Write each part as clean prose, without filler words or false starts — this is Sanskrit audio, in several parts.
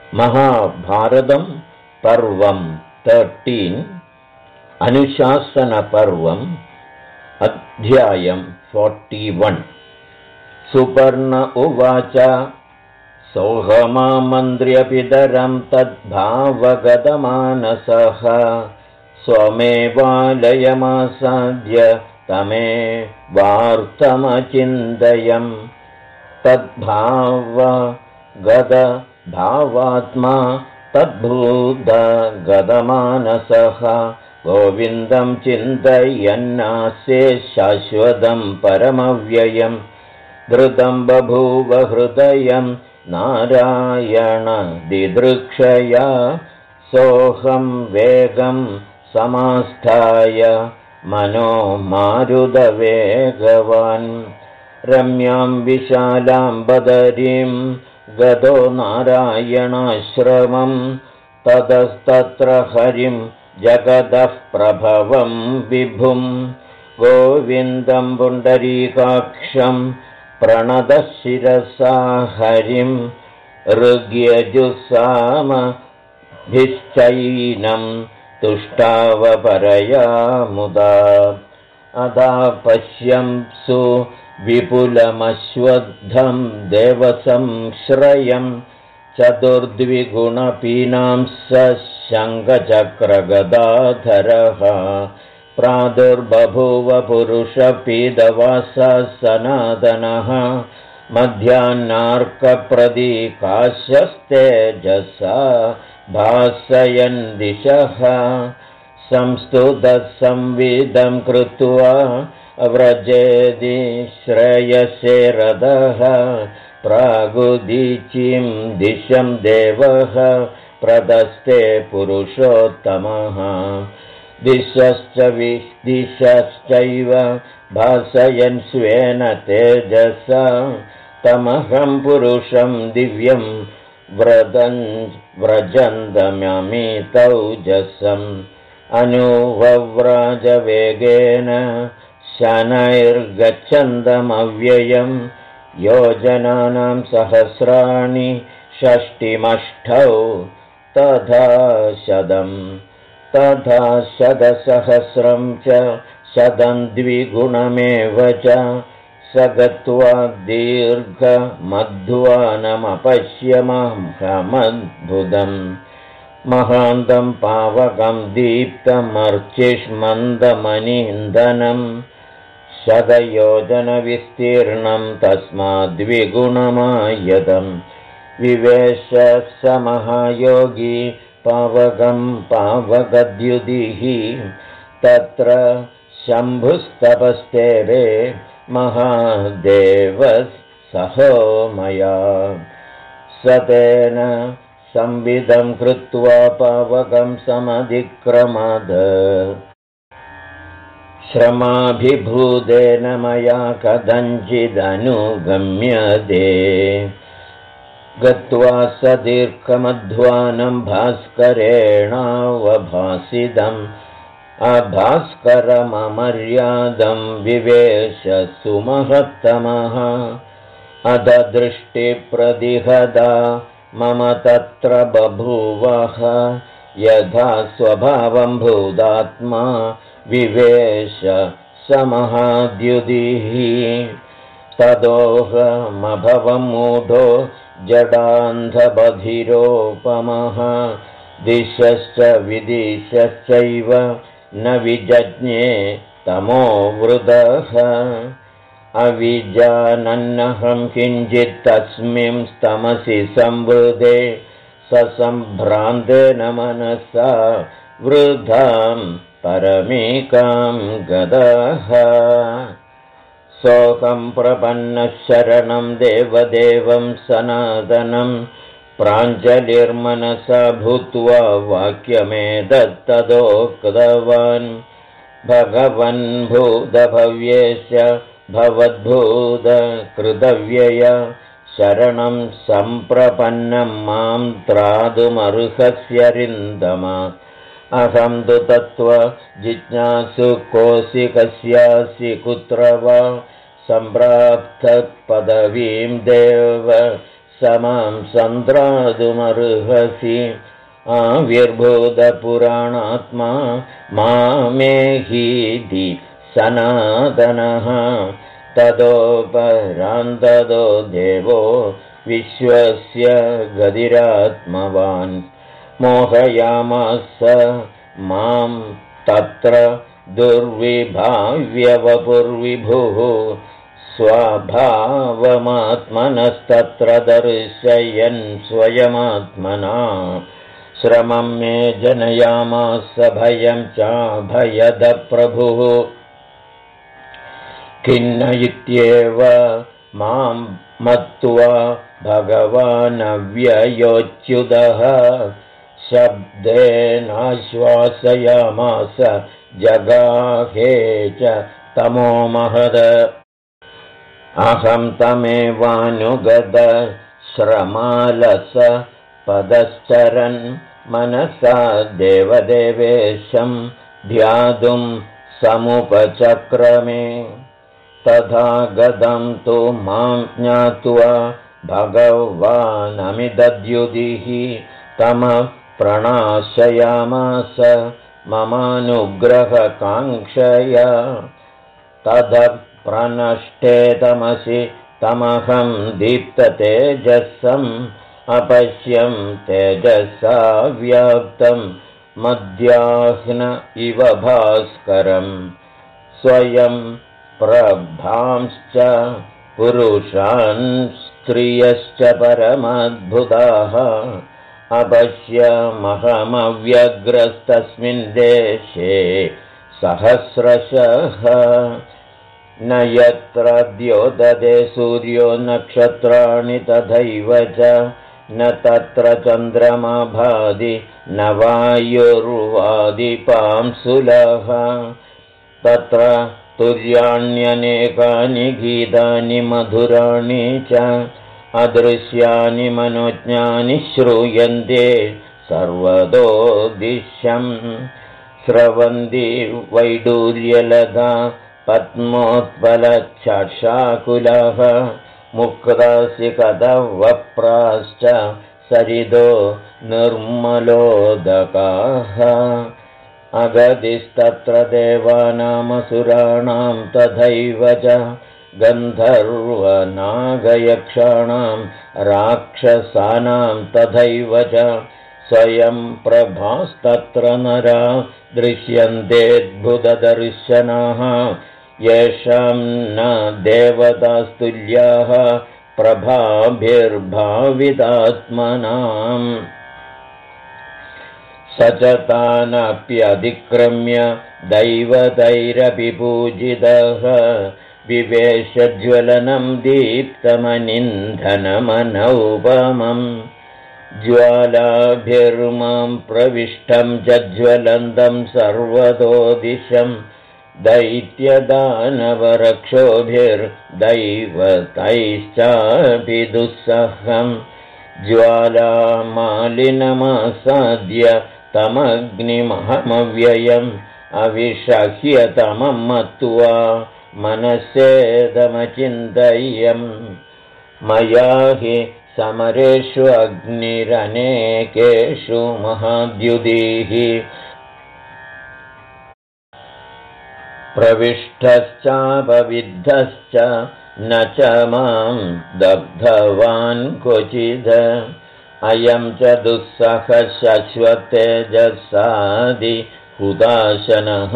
महाभारतं पर्वं 13 अनुशासनपर्वम् अध्यायं 41 सुपर्ण उवाच सोऽहमामन्त्र्यपितरं तद्भावगतमानसः स्वमेवालयमासाद्य तमेवार्थमचिन्तयम् तद्भावगतभावात्मा तद्भूतगतमानसः गोविन्दं चिन्तयन्नास्ये शाश्वतं परमव्ययम् धृतं बभूव हृदयं नारायणदिदृक्षया सोऽहं वेगं समास्थाय मनो मारुतवेगवान् रम्यां विशालां बदरीं गतो नारायणाश्रमं ततस्तत्र हरिं जगतः प्रभवं विभुं गोविन्दं पुण्डरीकाक्षं प्रणतशिरसा हरिं ऋग्यजुस्सामभिश्चैनं तुष्टावपरया मुदा अदा पश्यंसु विपुलमश्वत्थं देवसंश्रयं चतुर्द्विगुणपीनां स शङ्खचक्रगदाधरः प्रादुर्बभूव पुरुषपीदवासः सनातनः मध्याह्नार्कप्रदीकाशस्तेजसा भासयन् दिशः संस्तुतः संविदं कृत्वा व्रजेदि श्रेयसे रथः प्रागुदीचीं दिशं देवः प्रदस्ते पुरुषोत्तमः दिशश्च विदिशश्चैव भासयन् स्वेन तेजसा तमहं पुरुषं दिव्यं व्रजन्तममितौजसम् अनुवव्राजवेगेन शनैर्गच्छन्तमव्ययं योजनानां सहस्राणि षष्टिमष्टौ तथा शतं तथा शतसहस्रं च शतं द्विगुणमेव च स गत्वा दीर्घमध्वानमपश्यमहमद्भुतम् महान्तं पावकं दीप्तमर्चिष्मन्दमनीन्दनं शतयोजनविस्तीर्णं तस्माद्विगुणमायतं विवेश स महायोगी पावकं पावकद्युतिः तत्र शम्भुस्तपस्तेरे महादेवः सहोमया स तेन संविदं कृत्वा पावकं समधिक्रमद श्रमाभिभूतेन मया कथञ्चिदनुगम्यते गत्वा स दीर्घमध्वानं भास्करेणावभासितम् अभास्करममर्यादं विवेश सुमहत्तमः अध दृष्टिप्रदिहदा मम तत्र बभूवः यथा स्वभावं भूतात्मा विवेश समहाद्युतिः तदोऽहमभवं मूढो जडान्धबधिरोपमः दिशश्च विदिशश्चैव न विजज्ञे तमोवृतः अविजानन्नहं किञ्चित् तस्मिंस्तमसि संवृते ससम्भ्रान्तेन मनसा वृद्धां परमेकां गतः सोऽहं प्रपन्नः शरणं देवदेवं सनातनं प्राञ्जलिर्मनसा भूत्वा वाक्यमेतत्तदोक्तवान् भगवन् भूतभव्येश भवद्भूतकृतव्यय शरणं सम्प्रपन्नं मां त्रातुमर्हस्यरिन्दम अहं तु तत्त्वजिज्ञासु कोऽसि कस्यासि कुत्र वा सम्प्राप्तः पदवीं देव समां सन्द्रातुमर्हसि आविर्भूतपुराणात्मा मामेहीति सनातनः ततोपरान्ततो देवो विश्वस्य गतिरात्मवान् मोहयामास मां तत्र दुर्विभाव्यवपुर्विभुः स्वभावमात्मनस्तत्र दर्शयन् स्वयमात्मना श्रमं मे जनयामास भयं चाभयदप्रभुः खिन्न इत्येव मां मत्वा भगवानव्ययोच्युतः शब्देनाश्वासयामास जगाहे च तमो महद अहं तमेवानुगत श्रमालस पदश्चरन् मनसा देवदेवेशं ध्यातुं समुपचक्रमे तथा गतं तु मां ज्ञात्वा भगवानमिदद्युतिः तमः प्रणाशयामास ममानुग्रहकाङ्क्षया ततः प्रनष्टे तमसि तमहं दीप्ततेजसम् अपश्यं तेजसा व्याप्तं मध्याह्न इव भास्करम् स्वयं प्रभांश्च पुरुषान् स्त्रियश्च परमद्भुताः अपश्यमहमव्यग्रस्तस्मिन् देशे सहस्रशः न यत्र द्योतते सूर्यो नक्षत्राणि तथैव च न तत्र चन्द्रमा भाति न वायुर्वादिपांसुलः तत्र तुर्याण्यनेकानि गीतानि मधुराणि च अदृश्यानि मनोज्ञानि श्रूयन्ते सर्वतो दिशं स्रवन्ति वैडूर्यलता पद्मोत्पलच्छाकुलः मुक्तासिकदवप्राश्च सरिदो निर्मलोदकाः अगदिस्तत्र देवानामसुराणां तथैव च गन्धर्वनागयक्षाणां राक्षसानां तथैव च स्वयं प्रभास्तत्र नरा दृश्यन्तेऽद्भुतदर्शनाः येषां न देवतास्तुल्याः प्रभाभिर्भावितात्मनाम् स च तानप्यतिक्रम्य दैवतैरपि पूजितः विवेशज्वलनं दीप्तमनिन्धनमनौपमम् ज्वालाभिर्मां प्रविष्टं च ज्वलन्तं सर्वतो दिशं दैत्यदानवरक्षोभिर्दैवतैश्चापि दुःसहं ज्वालामालिनमासाद्य तमग्निमहमव्ययम् अविषह्यतमं मत्वा मनस्येदमचिन्तयम् मया हि समरेषु अग्निरनेकेषु महाद्युतिः प्रविष्टश्चापविद्धश्च न च मां दग्धवान् क्वचिद अयं च दुःसहः शश्वतेजसादिहुताशनः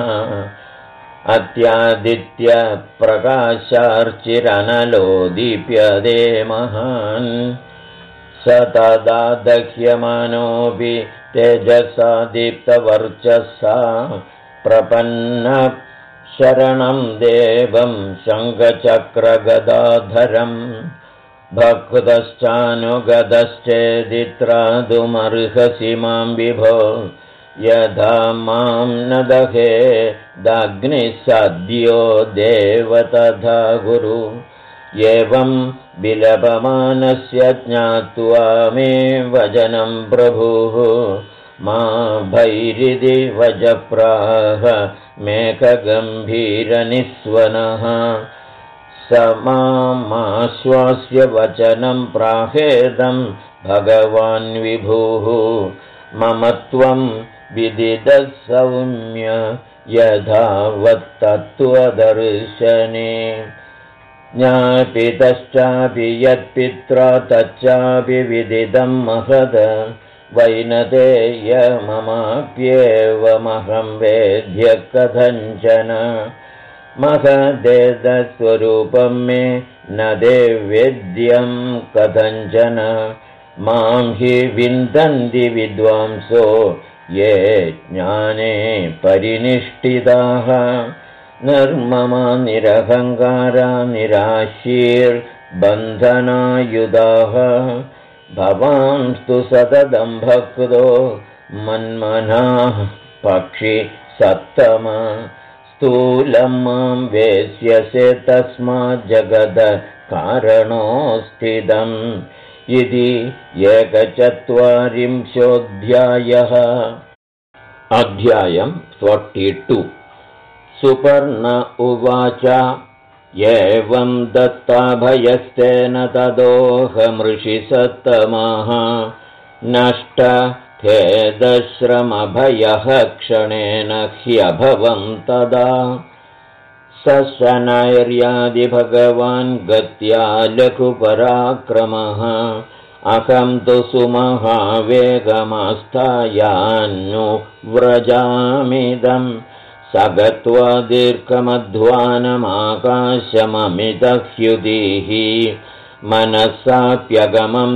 अत्यादित्यप्रकाशार्चिरनलो दीप्यते महान् स तदा दह्यमानोऽपि तेजसा दीप्तवर्चसा प्रपन्न शरणं देवं शङ्खचक्रगदाधरम् भक्तश्चानुगतश्चेदित्रादुमर्हसि मां विभो यथा मां न दहे दग्निः सद्यो देव तथा गुरु एवं विलपमानस्य ज्ञात्वा मे वचनं प्रभुः मा भैरिति वजप्राह मेघगम्भीरनिस्वनः स मामाश्वास्य वचनं प्राहेदं भगवान् विभुः मम त्वं विदितः सौम्य यथावत्तत्त्वदर्शने ज्ञापितश्चापि यत्पित्रा तच्चापि विदितं महद वैनतेयममाप्येवमहं वेद्य कथञ्चन महदेतत्स्वरूपं मे न देवेद्यं कथञ्चन मां हि विन्दन्ति विद्वांसो ये ज्ञाने परिनिष्ठिताः निर्ममा निरहङ्कारा निराशीर्बन्धनायुधाः भवांस्तु सततं भक्तो मन्मनाः पक्षि सत्तम स्थूलं मां वेश्यसे तस्मात् जगद कारणोऽस्थितम् इति 41 अध्यायम् 42 सुपर्ण उवाच एवं दत्ताभयस्तेन तदोहमृषि सत्तमः नष्टखेदश्रमभयः क्षणेन ह्यभवं तदा सशनैर्यादिभगवान् गत्या लघुपराक्रमः अहं तु सुमहावेगमास्थायान्नुव्रजामिदं स गत्वा दीर्घमध्वानमाकाशममितह्युतिः मनसाप्यगमं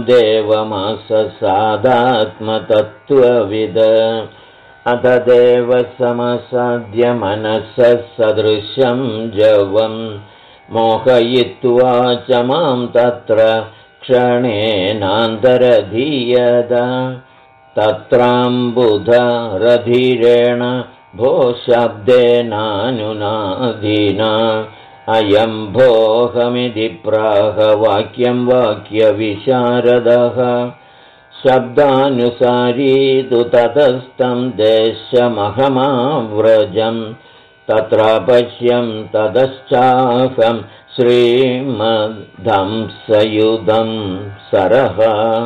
देवमससादात्मतत्त्वविद अथ देवसमसाद्य मनसः सदृशं जवं मोहयित्वा च मां तत्र क्षणेनान्तरधीयत तत्राम्बुधरधीरेण भो शब्देनानुनादिना अयं भोहमिति प्राह वाक्यं वाक्यविशारदः शब्दानुसारी तु ततस्तं देशमहमाव्रजं तत्रापश्यं ततश्चाहं श्रीमद्धंसयुधं सरः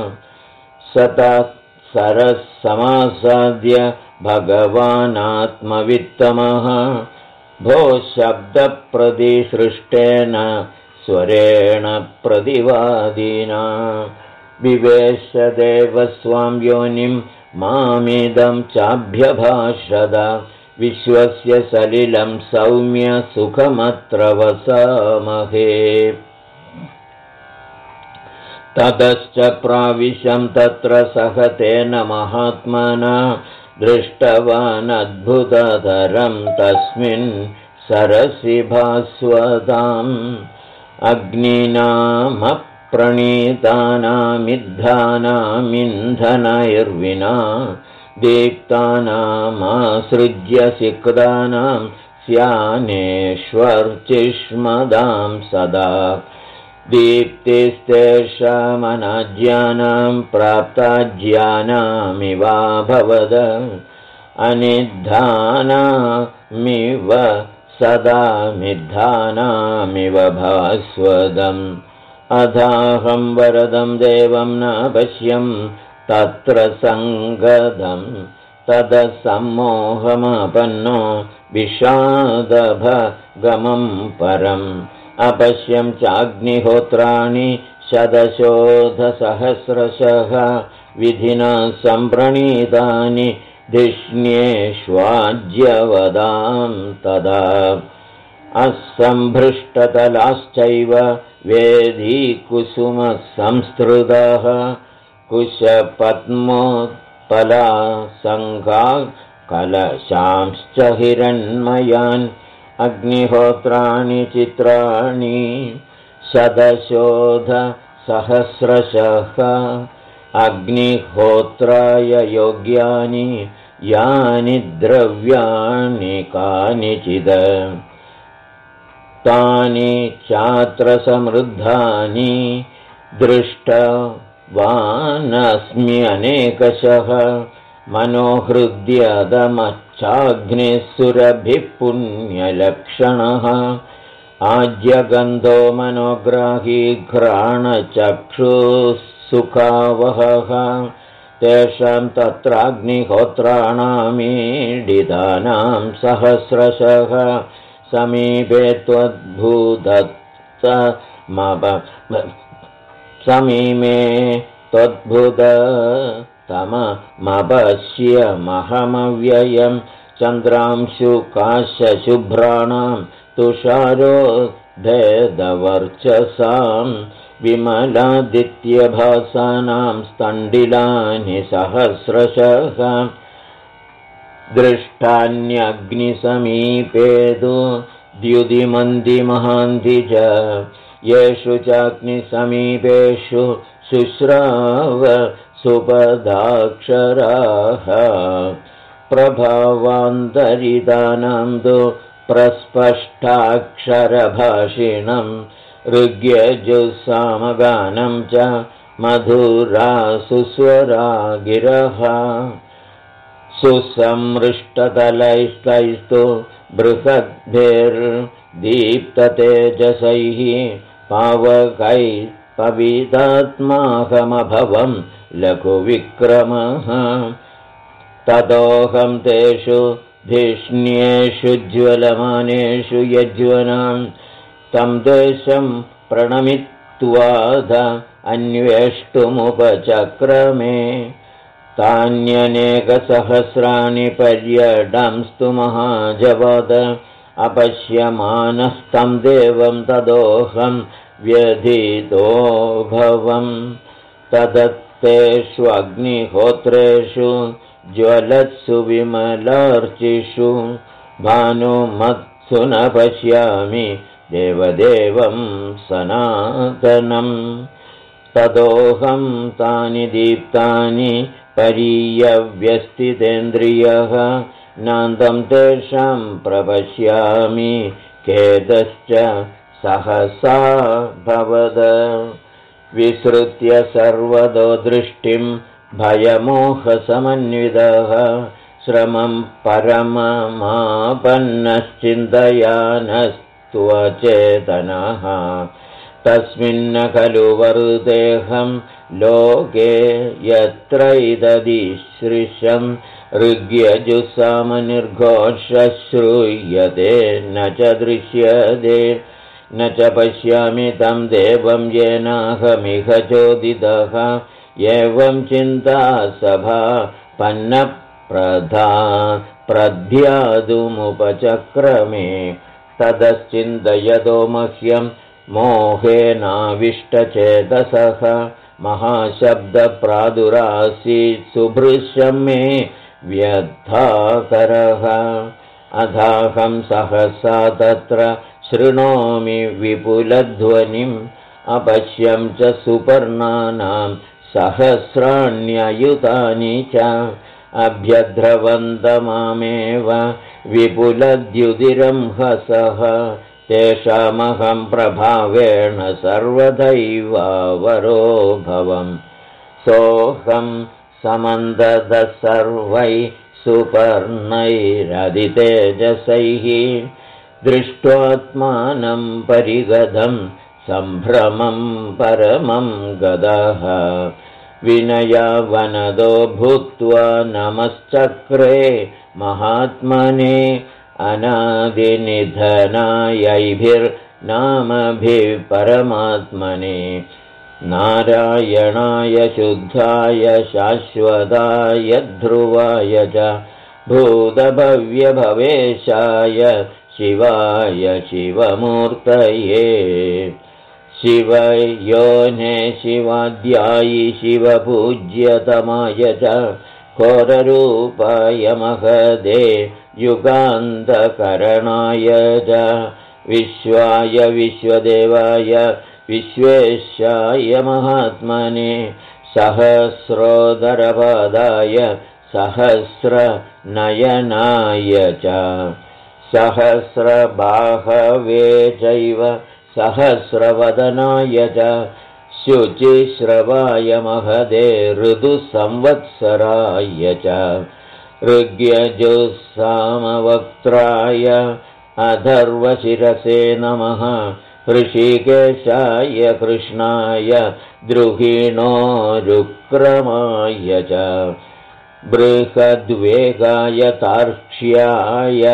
सरः समासाद्य भगवानात्मवित्तमः भो शब्दप्रतिसृष्टेन स्वरेण प्रतिवादिना विवेशदेवस्वां योनिं मामिदं चाभ्यभाषद विश्वस्य सलिलं सौम्य सुखमत्र वसामहे ततश्च प्राविशं तत्र सह तेन महात्मना दृष्टवान् अद्भुततरं तस्मिन् सरसि भास्वताम् अग्निनामप्रणीतानामिद्धानामिन्धनैर्विना दीप्तानामासृज्य सिक्तानां स्यानेष्वर्चिष्मदां सदा दीप्तिस्तेषामनाज्यानां प्राप्ताज्यानामिवाभवद अनिद्धानामिव सदा मिद्धानामिव भास्वदम् अथाहं वरदं देवं न पश्यं तत्र सङ्गदं तदसम्मोहमापन्नो विषादभगमं परम् अपश्यं चाग्निहोत्राणि शतशोधसहस्रशः विधिना सम्प्रणीतानि धिष्ण्येष्वाज्यवदां तदा असम्भृष्टतलाश्चैव वेदीकुसुमसंस्तृतः कुशपद्मोत्पलासङ्घा कलशांश्च हिरण्मयान् अग्निहोत्राणि चित्राणि शतशोधसहस्रशः अग्निहोत्राय योग्यानि यानि द्रव्याणि कानिचिद तानि चात्र समृद्धानि दृष्टवानस्म्यनेकशः मनोहृद्यदमच्चाग्निः सुरभिः पुण्यलक्षणः आज्यगन्धो मनोग्राही घ्राणचक्षुःसुखावहः तेषां तत्राग्निहोत्राणामीडितानां सहस्रशः समीपे त्वद्भुततममपश्यमहमव्ययं चन्द्रांशुकाशशुभ्राणां तुषारोद्धेदवर्चसां विमलादित्यभासानां स्तण्डिलानि सहस्रशः दृष्टान्यग्निसमीपेदु द्युतिमन्दिमहान्ति च येषु चाग्निसमीपेषु शुश्राव सुपदाक्षराः प्रभावान्तरितानां तु प्रस्पष्टाक्षरभाषिणं ऋग्यजुस्सामगानं च मधुरासुस्वरा गिरः सुसंमृष्टतलैस्तैस्तु बृहद्भिर्दीप्ततेजसैः पावकैः पवितात्माहमभवं लघुविक्रमः ततोऽहं तेषु धिष्ण्येषु ज्वलमानेषु यज्वनां तं देशं प्रणमित्वाद अन्वेष्टुमुपचक्रमे तान्यनेकसहस्राणि पर्यडंस्तु महाजवद अपश्यमानस्तं देवं तदोऽहं व्यधितोऽभवम् तदत्तेषु अग्निहोत्रेषु ज्वलत्सु विमलार्चिषु भानुमत्सु न पश्यामि देवदेवं सनातनम् तदोऽहं तानि दीप्तानि परीयव्यस्थितेन्द्रियः नान्तं तेषां प्रपश्यामि खेदश्च सहसा भवद विसृत्य सर्वतो दृष्टिं भयमोहसमन्वितः श्रमं परममापन्नश्चिन्तयानस्त्वचेतनः तस्मिन्न खलु वरुदेहं लोके यत्रैतदीसृशं ऋग्यजुस्सामनिर्घोषश्रूयते न च दृश्यते न च पश्यामि तं देवं येनाहमिह चोदितः एवं चिन्ता सभा प्रध्यादुमुपचक्रमे ततश्चिन्तयतो मह्यं मोहेनाविष्टचेतसः महाशब्दप्रादुरासीत् सुभृशं मे व्यर्थाकरः अथाहं सहसा तत्र शृणोमि विपुलध्वनिम् अपश्यं च सुपर्णानां सहस्राण्ययुतानि च अभ्यद्रवन्तमामेव विपुलद्युतिरंहसः तेषामहं प्रभावेण सर्वदैवावरो भवम् सोऽहं समन्दतः सर्वैः सुपर्णैरदितेजसैः दृष्ट्वात्मानं परिगतं सम्भ्रमं परमं गदः विनयावनदो भूत्वा नमश्चक्रे महात्मने अनादिनिधनायैभिर्नामभिः परमात्मने नारायणाय शुद्धाय शाश्वताय ध्रुवाय च भूतभव्यभवेशाय शिवाय शिवमूर्तये शिवयोने शिवाद्यायि शिवपूज्यतमाय च घोररूपाय महदे युगान्तकरणाय च विश्वाय विश्वदेवाय विश्वेशाय महात्मने सहस्रोदरपादाय सहस्रनयनाय च सहस्रबाहवे चैव सहस्रवदनाय च शुचिश्रवाय महदे ऋतुसंवत्सराय च ऋग्यजुस्सामवक्त्राय अथर्वशिरसे नमः ऋषिकेशाय कृष्णाय द्रुहिणोरुक्रमाय च बृहद्वेगाय तार्क्ष्याय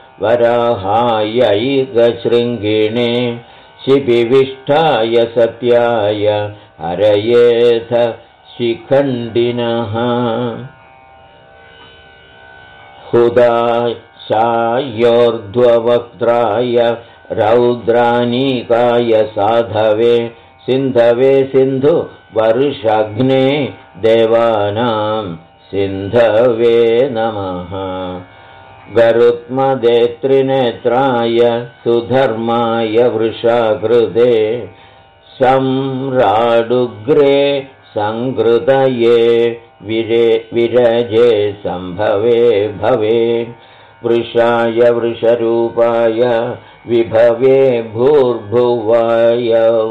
वराहायैकशृङ्गिणे शिबिविष्ठाय सत्याय हरयेथ शिखण्डिनः हुदाशायोर्ध्ववक्त्राय रौद्रानीकाय साधवे सिन्धवे सिन्धुवर्षाग्ने देवानां सिन्धवे नमः गरुत्मदेत्रिनेत्राय सुधर्माय वृषाकृते सम्राडुग्रे संकृतये विरजे सम्भवे भवे वृषाय वृषरूपाय विभवे भूर्भुवाय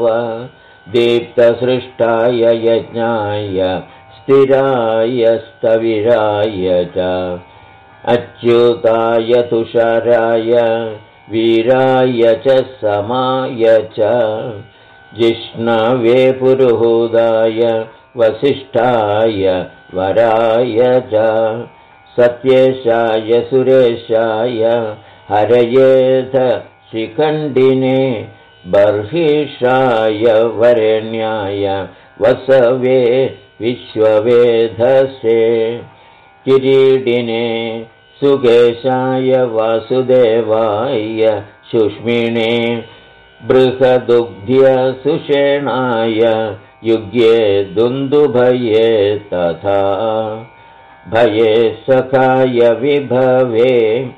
दीप्तसृष्टाय यज्ञाय स्थिराय स्थविराय च अच्युताय तुषाराय वीराय च समाय च जिष्णवे पुरुहूदाय वसिष्ठाय वराय च सत्येशाय सुरेशाय हरयेथ शिखण्डिने बर्हिषाय वरेण्याय वसवे विश्ववेधसे किरीटिने सुकेशाय वासुदेवाय शुष्मिणे बृहदुग्ध्य सुषेणाय युग्ये दुन्दुभये तथा भये सखाय विभवे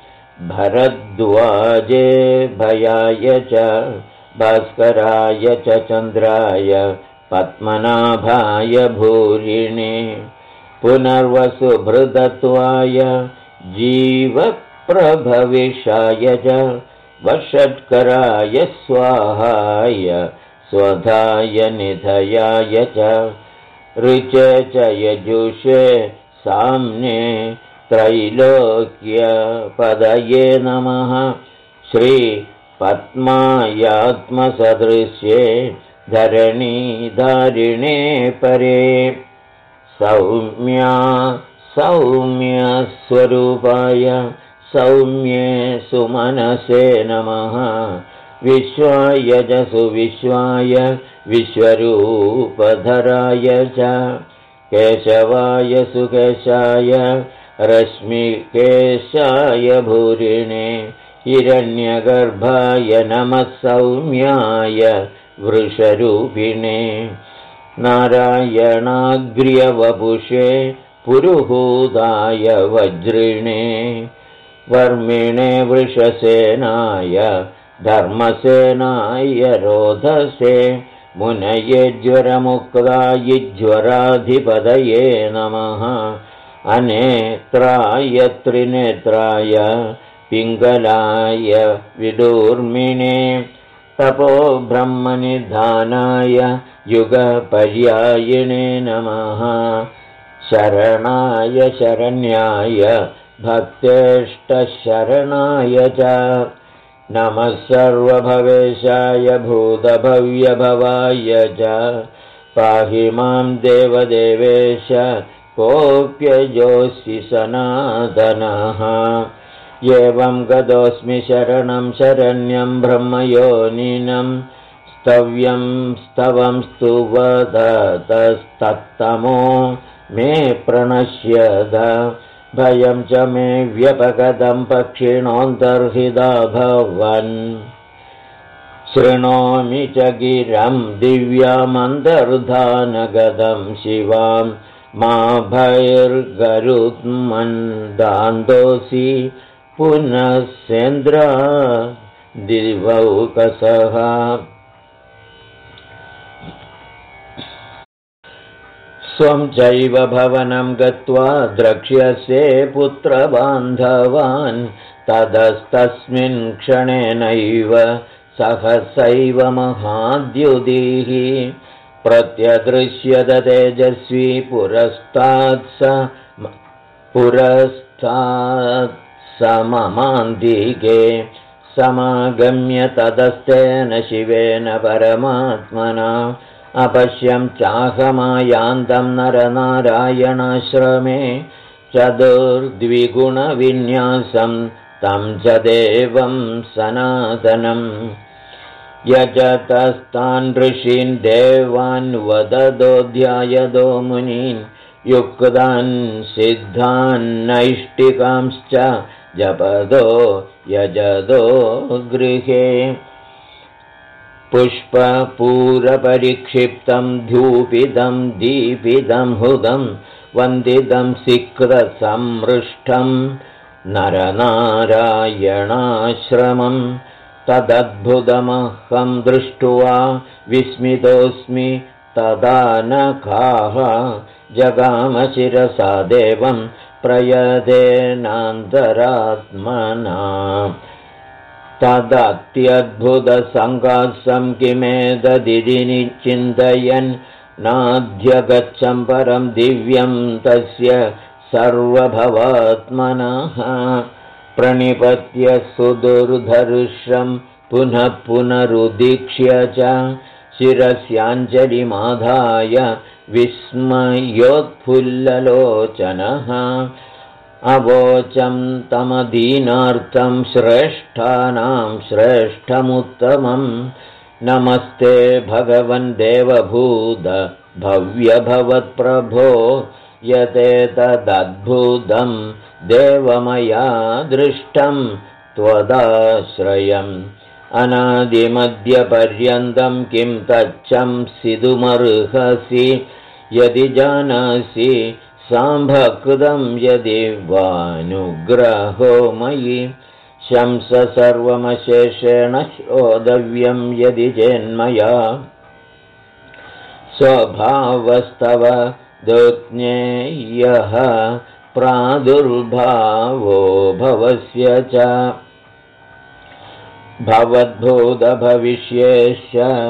भरद्वाजे भयाय च भास्कराय च चन्द्राय पद्मनाभाय भूरिणे पुनर्वसुभृदत्वाय जीवप्रभविषाय च वषट्कराय स्वाहाय स्वधाय निधयाय च ऋचे च यजुषे साम्ने त्रैलोक्यपदये नमः श्रीपद्मायात्मसदृश्ये धरणीधारिणे परे सौम्या सौम्यस्वरूपाय सौम्ये सुमनसे नमः विश्वाय च सुविश्वाय विश्वरूपधराय च केशवाय सुकेशाय रश्मिकेशाय भूरिणे हिरण्यगर्भाय नमः सौम्याय वृषरूपिणे नारायणाग्र्यवपुषे पुरुहूदाय वज्रिणे वर्मिणे वृषसेनाय धर्मसेनाय रोधसे मुनये ज्वरमुक्ताय ज्वराधिपतये नमः अनेत्राय त्रिनेत्राय पिङ्गलाय विदूर्मिणे तपो ब्रह्मनिधानाय युगपर्यायिणे नमः शरणाय शरण्याय भक्तेष्टशरणाय च नमः सर्वभवेशाय भूतभव्यभवाय च पाहि मां देवदेवेश कोऽप्यजोऽसि सनातनः एवं गतोऽस्मि शरणं शरण्यं ब्रह्मयोनिनं स्तव्यं स्तवं स्तुवदतस्तत्तमो मे प्रणश्यद भयं च मे व्यपगतं पक्षिणोऽन्तर्हिता भवन् शृणोमि च गिरं दिव्यामन्तर्धानगतं शिवां मा भैर्गरुत्मन्दान्तोऽसि पुनः सेन्द्रा दिवौकसः स्वं चैव भवनं गत्वा द्रक्ष्यसे पुत्रबान्धवान् ततस्तस्मिन् क्षणेनैव सहसैव महाद्युतिः प्रत्यदृश्यत तेजस्वी पुरस्तात् स ममान्तिके समागम्य ततस्तेन शिवेन परमात्मना अपश्यं चाहमायान्तं नरनारायणाश्रमे चतुर्द्विगुणविन्यासं तं च देवं सनातनम् यजतस्तान् ऋषीन् देवान् वददो ध्यायदो मुनीन् युक्तान् सिद्धान् नैष्टिकांश्च जपदो यजदो गृहे पुष्पपूरपरिक्षिप्तं धूपितं दीपितं हुदं वन्दितं सिक्तसंमृष्टं नरनारायणाश्रमम् तदद्भुतमहं दृष्ट्वा विस्मितोऽस्मि तदा नखाः जगामशिरसा देवं प्रयतेनान्तरात्मना तदत्यद्भुतसङ्गासं किमेतदिति चिन्तयन् नाध्यगच्छं परं दिव्यं तस्य सर्वभवात्मनः प्रणिपत्य सुदुर्धर्षं पुनः पुनरुदीक्ष्य च शिरस्याञ्जलिमाधाय विस्मयोत्फुल्ललोचनः अवोचं तमदीनार्थं श्रेष्ठानां श्रेष्ठमुत्तमं नमस्ते भगवन् देवभूत भव्यभवत्प्रभो यतेतदद्भुतं देवमया दृष्टं त्वदाश्रयम् अनादिमध्यपर्यन्तं किं तच्चंसितुमर्हसि यदि जानासि साम्भकृतं यदि वानुग्रहो मयि शंस सर्वमशेषेण श्रोतव्यं यदि चेन्मया स्वभावस्तव दुज्ञेयः प्रादुर्भावो भवस्य च भवद्भूतभविष्येश्च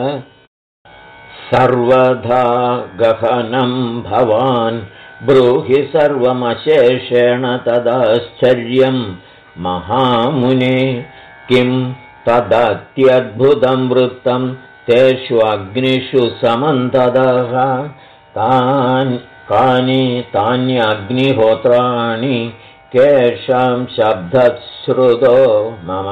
सर्वधा गहनं भवान् ब्रूहि सर्वमशेषेण तदाश्चर्यं महामुने किं तदत्यद्भुतं वृत्तं तेषु अग्निषु समन्ततः कानि तान्यग्निहोत्राणि केषां शब्दश्रुतो मम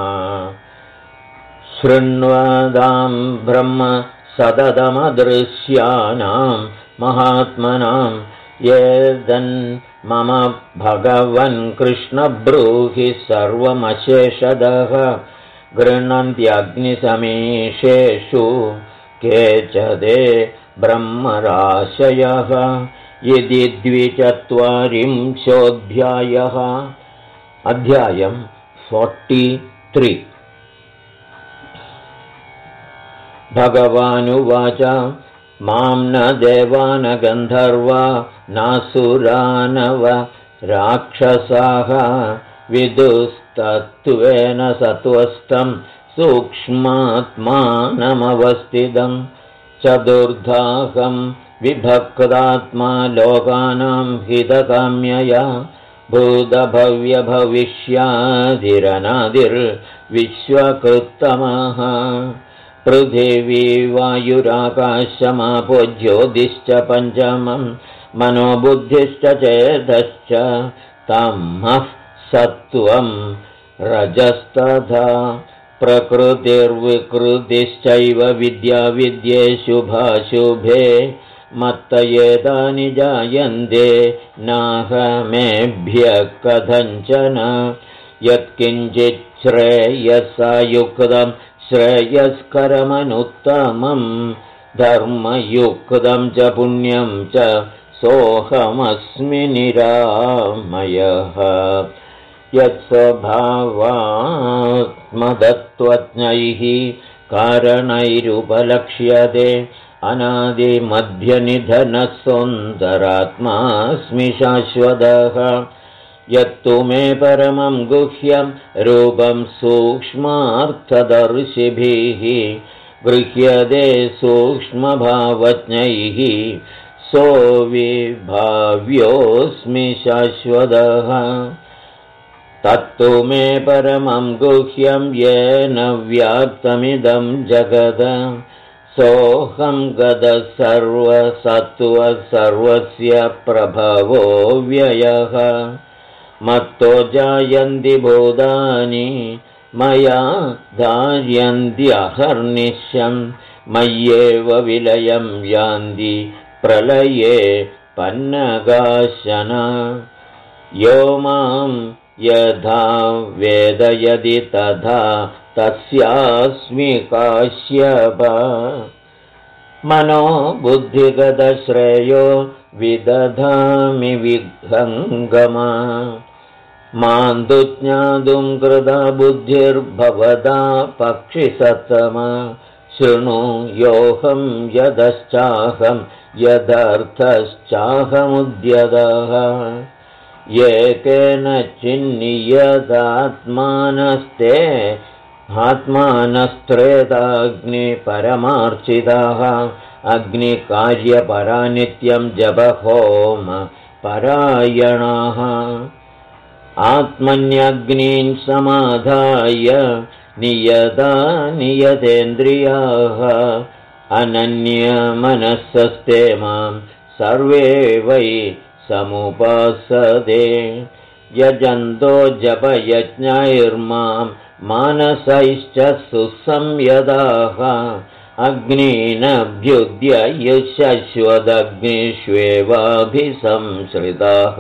शृण्वदां ब्रह्म सततमदृश्यानां महात्मनां येदन् मम भगवन् कृष्णब्रूहि सर्वमशेषदः गृह्णन्त्यग्निसमीशेषु केचदे ब्रह्मराशयः यदि 24 अध्यायं 43 भगवानुवाच मां न देवा न गन्धर्वा नासुरानव राक्षसाः विदुस्तत्त्वेन सत्त्वस्थं सूक्ष्मात्मानमवस्थितं चतुर्धाहं विभक्तात्मा लोकानां हितकाम्यया भूतभव्यभविष्यादिरनादिर्विश्वकृत्तमः पृथिवी वायुराकाशमापो ज्योतिश्च पञ्चमं मनोबुद्धिश्च चेतश्च तमः सत्त्वं रजस्तथा प्रकृतिर्विकृतिश्चैव विद्याविद्ये शुभाशुभे मत्त एतानि जायन्ते नाहमेभ्यः कथञ्चन यत्किञ्चित् श्रेयसा युक्तं श्रेयस्करमनुत्तमं धर्मयुक्तं च पुण्यं च सोऽहमस्मि निरामयः यत्स्वभावात्मतत्त्वज्ञैः कारणैरुपलक्ष्यते अनादिमध्यनिधनस्वन्तरात्मास्मि शाश्वतः यत्तु मे परमं गुह्यं रूपं सूक्ष्मार्थदर्शिभिः गृह्यते सूक्ष्मभावज्ञैः सोऽविभाव्योऽस्मि शाश्वतः तत्तु मे परमं गुह्यं येन व्याप्तमिदं जगद सोऽहं गतः सर्वसत्त्वः सर्वस्य प्रभवो व्ययः मत्तो जायन्ति भूतानि मया धार्यन्त्यहर्निशं मय्येव विलयं यान्ति प्रलये पन्नगाशन यो मां यथा वेदयति तथा तस्यास्मि काश्यप मनो बुद्धिगतश्रेयो विदधामि विहङ्गमा मां तु ज्ञातुं कृता बुद्धिर्भवदा पक्षिसत्तमा शृणु योऽहं यदश्चाहं यदर्थश्चाहमुद्यतः येकेन चिन्नियदात्मानस्ते आत्मानस्त्रेताग्निपरमार्चिताः अग्निकार्यपरानित्यं जपहोम परायणाः आत्मन्यग्नीन् समाधाय नियता नियतेन्द्रियाः अनन्यमनस्सस्ते मां सर्वे वै समुपासते यजन्तो जपयज्ञैर्मां मानसैश्च सुसंयताः अग्नीनभ्युद्य युशश्वदग्निष्वेवाभिसंश्रिताः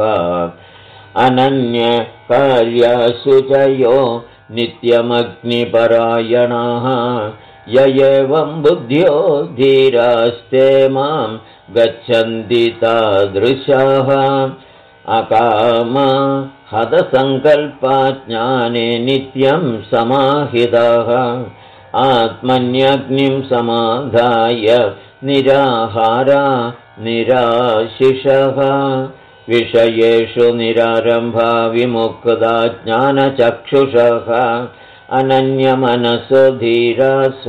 अनन्यकार्यशुचयो नित्यमग्निपरायणाः य एवं बुद्ध्यो धीरास्ते मां गच्छन्ति तादृशाः अकामा हतसङ्कल्पा ज्ञाने नित्यं समाहिताः आत्मन्यग्निं समाधाय निराहारा निराशिषः विषयेषु निरारम्भा विमुक्ता ज्ञानचक्षुषः अनन्यमनसो धीरा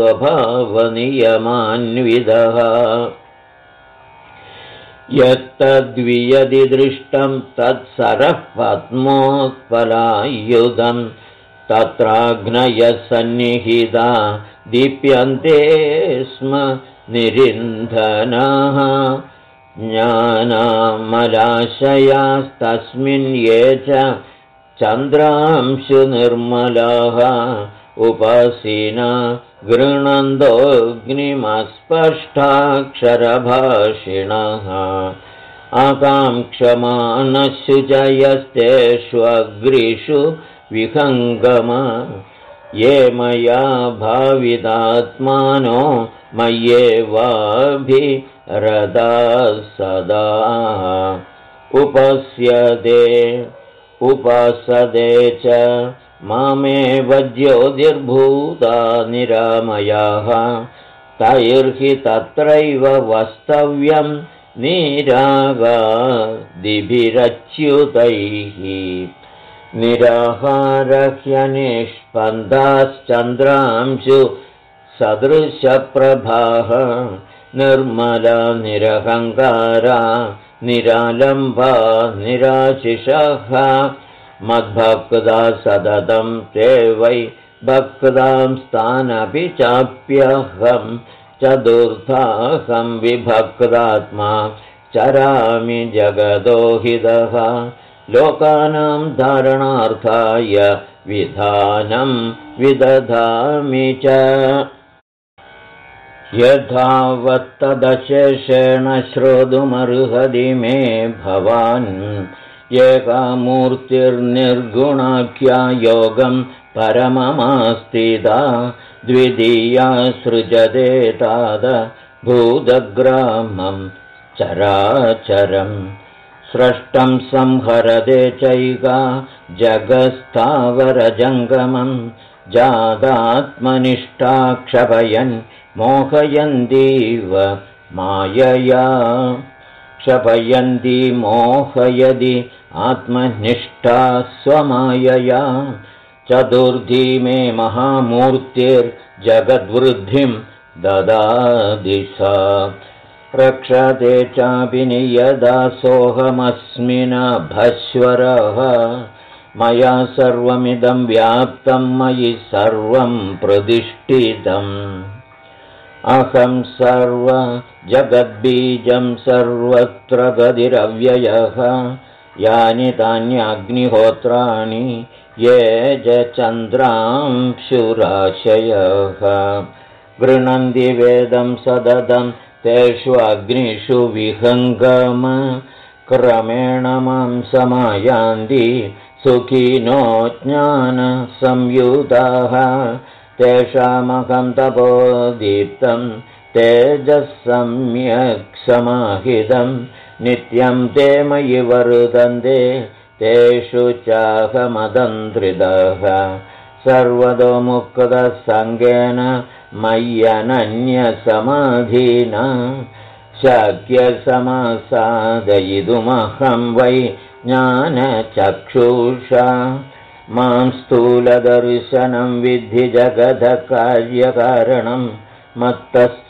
स्वभावनियमान्विदः यत्तद्वियदि दृष्टं तत्सरः पद्मोत्पलायुधं तत्राग्नयः सन्निहिता दीप्यन्ते स्म निरिन्धनाः ज्ञानामलाशयास्तस्मिन् ये च चन्द्रांशुनिर्मलाः उपासीना गृह्णन्तोऽग्निमस्पष्टाक्षरभाषिणः आकाङ्क्षमानशुचयस्तेष्वग्रिषु विहङ्गम ये मया भावितात्मानो मय्येवाभिरताः सदा उपासते च मामेव ज्योतिर्भूता निरामयाः तैर्हि तत्रैव वस्तव्यं निरागादिभिरच्युतैः निराहारह्यनिष्पन्दाश्चन्द्रांशु सदृशप्रभाः निर्मला निरहङ्कारा निरालम्बा निराशिषः मद्भक्ता सततं ते वै भक्तां स्थानपि चाप्यहं चतुर्थाहं विभक्तात्मा चरामि जगदोहितः लोकानां धारणार्थाय विधानं विदधामि च यथावत्तदशेषेण श्रोतुमर्हति मे भवान् एकामूर्तिर्निर्गुणाख्या योगं परममास्तिदा द्वितीया सृजते ताद भूतग्रामं चराचरम् स्रष्टं संहरते चैका जगत्स्थावरजङ्गमं जादात्मनिष्ठा क्षपयन् मोहयन्तीव मायया क्षपयन्ती मोहयति आत्मनिष्ठा स्वमायया चतुर्थी मे महामूर्तिर्जगद्वृद्धिं ददाति सा रक्षते चापि नियदा सोऽहमस्मि नभश्वरः मया सर्वमिदं व्याप्तं मयि सर्वं प्रतिष्ठितम् अहं सर्वजगद्बीजं सर्वत्र गतिरव्ययः यानि तान्यग्निहोत्राणि ये च चन्द्रांशुराशयः गृह्णन्ति वेदं सततं तेषु अग्निषु विहङ्गम क्रमेण मां समायान्ति सुखिनो ज्ञानसंयुताः तेषामहं तपोदीप्तं तेजः सम्यक् समाहितं नित्यं ते मयि वर्तन्ते तेषु चाहमदन्त्रितः सर्वतो मुक्तः सङ्गेन मय्यनन्यसमाधिना शक्यसमासादयितुमहं वै ज्ञानचक्षुषा मां स्थूलदर्शनं विद्धि जगतः कार्यकारणं मत्तश्च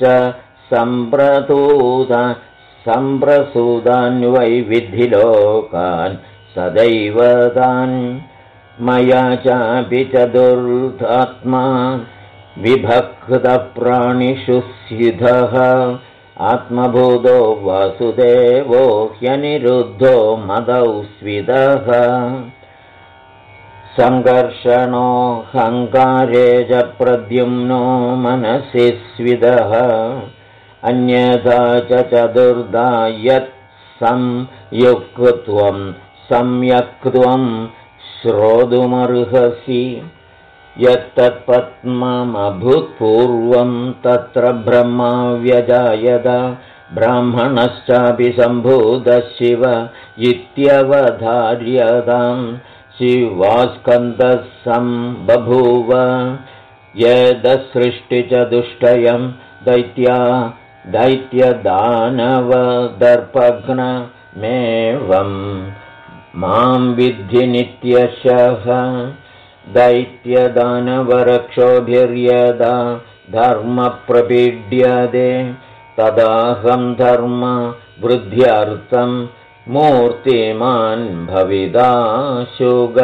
सम्प्रसूदान्वै विद्धि लोकान् सदैव तान् मया चापि चतुर्थात्मा विभक्तप्राणिषु स्थितः आत्मभूतो वासुदेवो ह्यनिरुद्धो मदौ स्विदः सङ्कर्षणोऽहङ्कारे च प्रद्युम्नो मनसि स्विदः अन्यथा च चतुर्धा यत् संयुक्त्वं सम्यक्त्वं श्रोतुमर्हसि यत्तत्पद्ममभूत्पूर्वं तत्र ब्रह्मा व्यजायत ब्राह्मणश्चापि सम्भूतः शिव इत्यवधार्यतां शिवास्कन्दः सम्बभूव यदसृष्टिचतुष्टयं दैत्यदानवदर्पघ्नमेवं मां विद्धि नित्यशः दैत्यदानवरक्षोभिर्यदा धर्मप्रपीड्यते तदाहं धर्मवृद्ध्यर्थं मूर्तिमान् भविदाशुग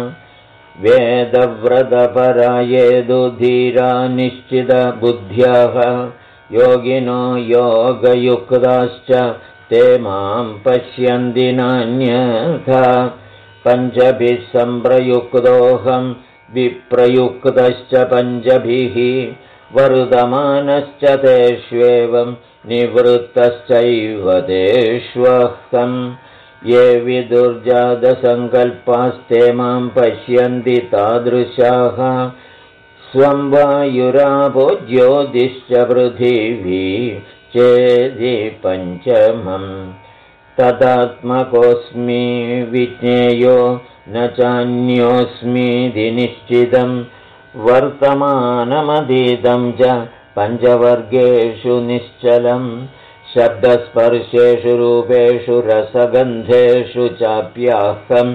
वेदव्रतपरायेदु धीरा निश्चितबुद्ध्यः योगिनो योगयुक्ताश्च ते मां पश्यन्ति नान्यथा पञ्चभिः सम्प्रयुक्तोऽहं विप्रयुक्तश्च पञ्चभिः वर्धमानश्च तेष्वेवं निवृत्तश्चैव तेष्वहं ये विदुर्जातसङ्कल्पास्ते मां पश्यन्ति तादृशाः स्वं वायुरापो ज्योतिश्च पृथिवी चेदि पञ्चमम् तदात्मकोऽस्मि विज्ञेयो न चान्योऽस्मीति निश्चितं वर्तमानमधीतं च पञ्चवर्गेषु निश्चलं शब्दस्पर्शेषु रूपेषु रसगन्धेषु चाप्याहं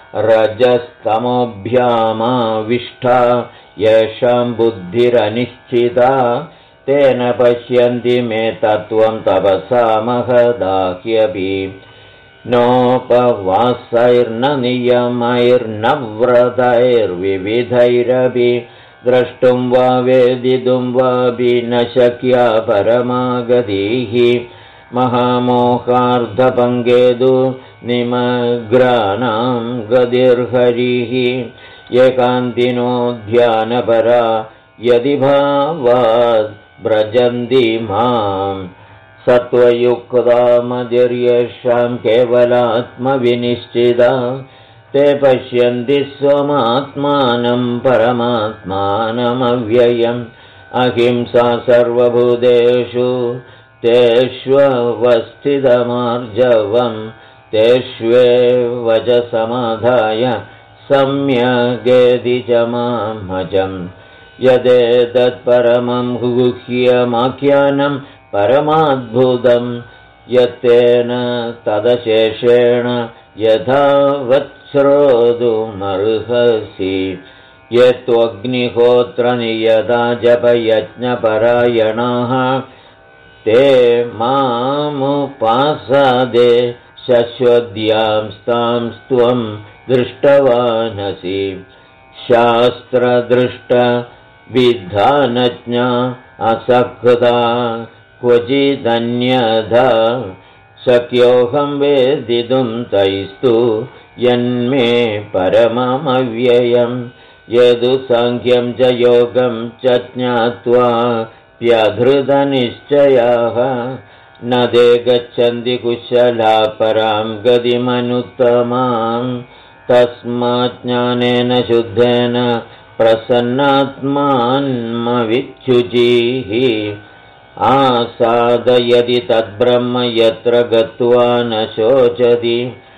रजस्तमोभ्यामाविष्टा येषां बुद्धिरनिश्चिता तेन पश्यन्ति मे तत्त्वं तपसा महदाह्यपि नोपवासैर्न नियमैर्न व्रतैर्विविधैरपि द्रष्टुं वा वेदितुं वापि न शक्या परमागतिः महामोहार्धपङ्गेदु निमग्राणां गतिर्हरिः एकान्तिनो ध्यानपरा यदि भावाद् व्रजन्ति मां सत्त्वयुक्तामतिर्येषां केवलात्मविनिश्चिता ते पश्यन्ति स्वमात्मानं परमात्मानमव्ययम् अहिंसा सर्वभूतेषु तेष्वस्थितमार्जवं तेष्वेव च समाधाय सम्यगेति च मामजम् यदेतत्परमं गुह्यमाख्यानं परमाद्भुतं यत्तेन तदशेषेण यथावत्श्रोतुमर्हसि यत्त्वग्निहोत्रनियता जपयज्ञपरायणाः ते मामुपासदे शश्वद्यांस्तां त्वं दृष्टवानसि शास्त्रदृष्टविधानज्ञा असक्ता क्वचिदन्यथा शक्योऽहं वेदितुं तैस्तु यन्मे परममव्ययम् यदु साङ्ख्यं च योगं च ज्ञात्वा व्यधृतनिश्चयाः न ते गच्छन्ति कुशला परां गतिमनुत्तमां तस्माज्ज्ञानेन शुद्धेन प्रसन्नात्मान्मविच्छुचिः आसादयति तद्ब्रह्म यत्र गत्वा न शोचति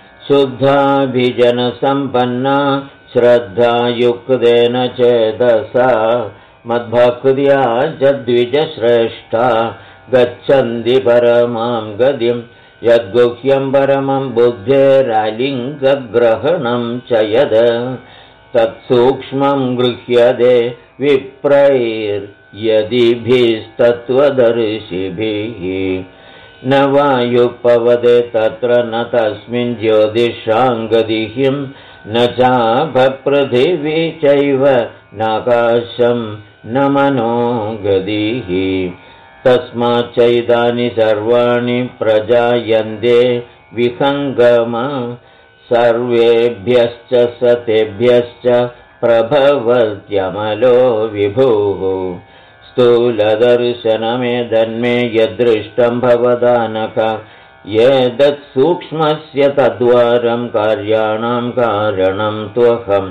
शुद्धाभिजनसम्पन्ना श्रद्धायुक्तेन चेतसा मद्भक्त्या च द्विजश्रेष्ठा गच्छन्ति परमां गतिं यद्गुह्यं परमं बुद्धेरालिङ्गग्रहणं च यद् तत्सूक्ष्मं गृह्यते विप्रैर्यदिभिस्तत्त्वदर्शिभिः न वायुपवदे तत्र न तस्मिन् ज्योतिषां गतिः न चापपृथिवी चैव नाकाशं न मनो गतिः तस्माच्चैतानि सर्वाणि प्रजायन्ते विहङ्गम सर्वेभ्यश्च सतेभ्यश्च प्रभवत्यमलो विभुः स्थूलदर्शनमेतन्मे यदृष्टं भवदानक एतत्सूक्ष्मस्य तद्वारं कार्याणां कारणं त्वहम्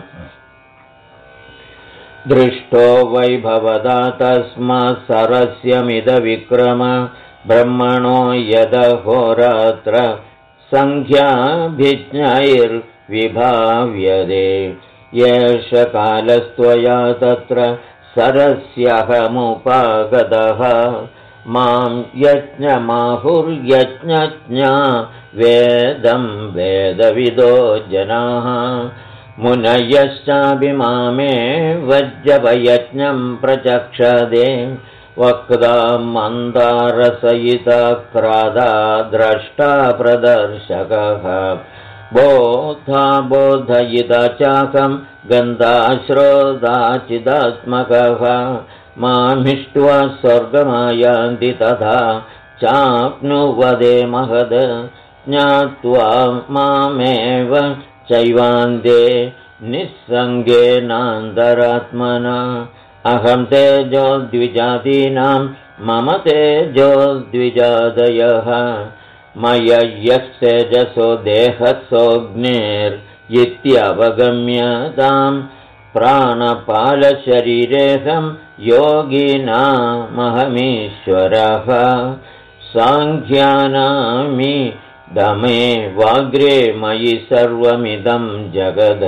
दृष्टो वै भवदा तस्मात् सरस्यमिदविक्रम ब्रह्मणो यदहोरात्र सङ्ख्याभिज्ञैर्विभाव्यते एष कालस्त्वया तत्र सरस्यहमुपागतः मां यज्ञमाहुर्यज्ञज्ञा वेदं वेदविदो जनाः मुनयश्चाभिमामेव जपयज्ञं प्रचक्षदे वक्ता मन्दारसयिता क्रादा द्रष्टा प्रदर्शकः बोधा बोधयिता चाकं गन्धाश्रोदाचिदात्मकः मामिष्ट्वा स्वर्गमायान्ति तथा चाप्नुवदे महद ज्ञात्वा मामेव चैवान्ते निस्सङ्गेनान्तरात्मना अहं तेजो द्विजातीनां मम तेजो द्विजादयः मय यस्तेजसो देहसोऽग्निरित्यवगम्यतां प्राणपालशरीरेऽहं योगिनामहमीश्वरः साङ्ख्यानामि दमे वाग्रे मयि सर्वमिदं जगद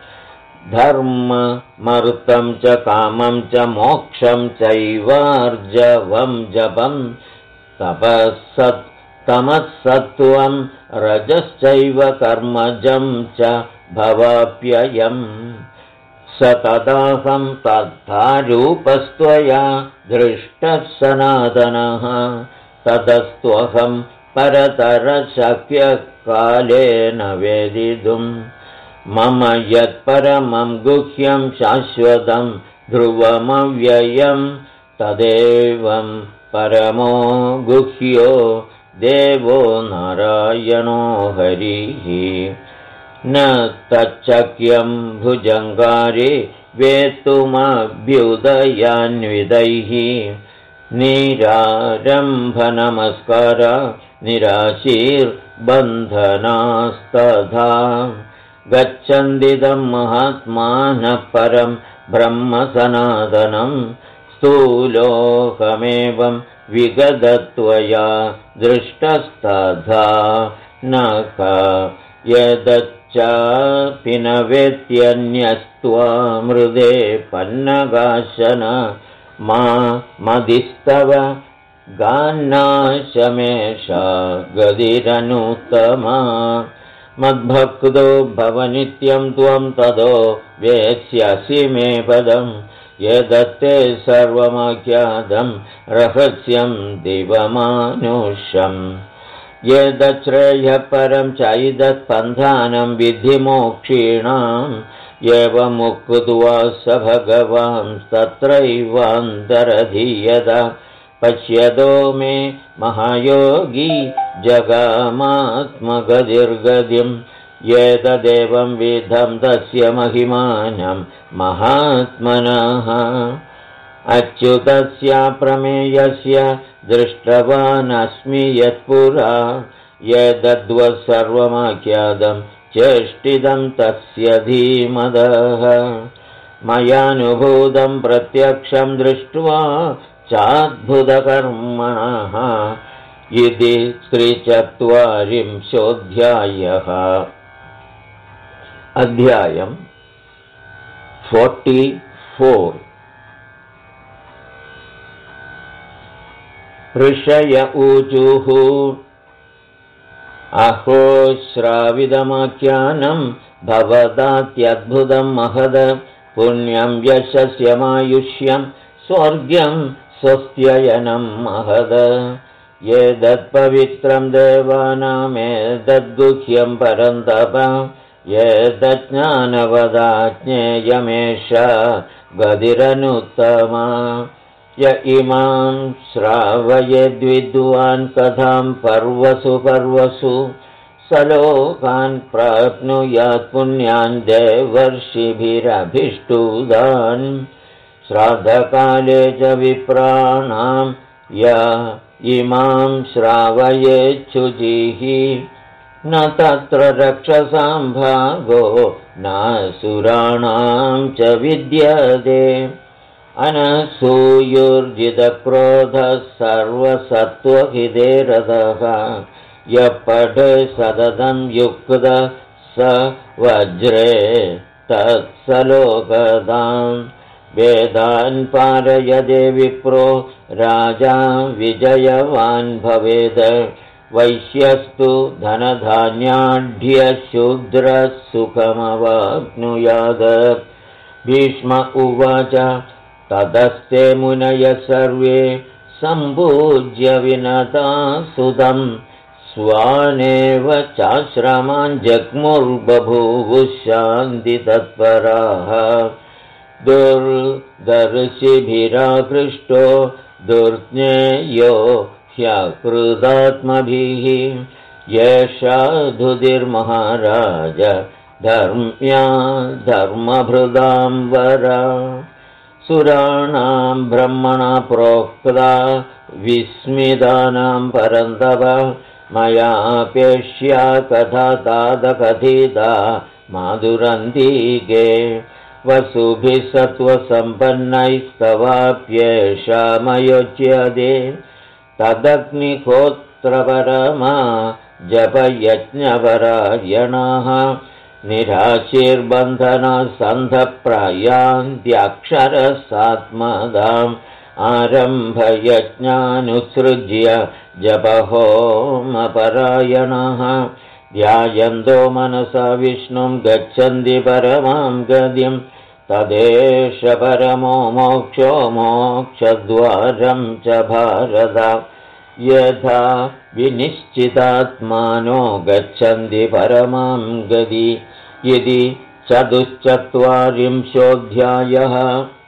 धर्ममर्थं च कामं च मोक्षं चैवार्जवं जपं तमःसत्त्वं रजश्चैव कर्मजं च भवाप्ययम् स तदाहं तद्धारूपस्त्वया दृष्टः सनातनः ततस्त्वहं परतरशक्यः कालेन वेदितुं मम यत्परमं गुह्यं शाश्वतं ध्रुवमव्ययं तदेवं परमो गुह्यो देवो नारायणो हरिः न तच्चक्यं भुजङ्गारे वेत्तुमभ्युदयान्वितैः निरारम्भनमस्कार निराशीर्बन्धनास्तथा गच्छन्दिदं महात्मानः परं ब्रह्म सनातनं स्थूलोकमेवं विगतत्वया दृष्टस्तथा न का यदच्चापि न वेत्यन्यस्त्वामृदे पन्नगाशन मा मदिस्तव गान्नाशमेषा गदिरनुत्तमा मद्भक्तो भव नित्यं त्वं ततो वेत्स्यसि मे पदं यदत्ते सर्वमाख्यातं रहस्यं दिवमानुषम् यदश्रेयः परं चैदत्पन्थानं विधिमोक्षीणाम् एवमुक्त्वा स भगवांस्तत्रैवान्तरधीयत पश्यतो मे महायोगी जगामात्मगतिर्गतिम् एतदेवं विधं तस्य महिमानं महात्मनः अच्युतस्य प्रमेयस्य दृष्टवानस्मि यत्पुरा एतद्वत् सर्वमाख्यातं चेष्टितं तस्य धीमदः मयानुभूतं प्रत्यक्षं दृष्ट्वा चाद्भुतकर्मणः इति 340 अध्यायम् 44 ऋषय ऊचुः अहो श्राविदमाख्यानं भवदात्यद्भुतं महद पुण्यं यशस्यमायुष्यं स्वर्ग्यं स्वस्त्ययनं महद एतत्पवित्रं देवानामेतद्गुह्यं परन्तप एतज्ज्ञानवदाज्ञेयमेष गतिरनुत्तमा य इमां श्रावयेद्विद्वान् कथां पर्वसु स लोकान् प्राप्नुयात् पुण्यान् देवर्षिभिरभिष्टुदान् श्राद्धकाले च विप्राणां य इमां श्रावयेच्छुचिः न तत्र रक्षसां भागो नासुराणां च विद्यते अनसूयुर्जितक्रोधः सर्वसत्त्वहिते यः पठे सततं युक्तः स वज्रे तत्सलोकदां वेदान् पारयदे विप्रो राजा विजयवान् भवेत् वैश्यस्तु धनधान्याढ्यशूद्रः सुखमवाप्नुयात् भीष्म उवाच ततस्ते मुनयः सर्वे सम्पूज्य विनता सुतं स्वानेव चाश्रमान् जग्मुर्बभूवुः शान्तितत्पराः दुर्दर्शिभिराकृष्टो दुर्ज्ञेयो ह्यकृतात्मभिः येषा धुतिर्महाराज धर्म्या धर्मभृदां वरा सुराणां ब्रह्मणा प्रोक्ता विस्मितानां परन्तप मयापेक्ष्या कथा तादकथिता माधुरन्तिके वसुभिः सत्त्वसम्पन्नैस्तवाप्येषा मयोच्यते तदग्निहोत्रपरमा जपयज्ञपरायणाः निराशीर्बन्धनसन्धप्रायान्त्यक्षरसात्मदाम् आरम्भयज्ञानुसृज्य जपहोमपरायणाः ध्यायन्तो मनसा विष्णुं गच्छन्ति परमां गतिं तदेष परमो मोक्षो मोक्षद्वारं च भारत यथा विनिश्चितात्मानो गच्छन्ति परमां गति इति 44 अध्यायः।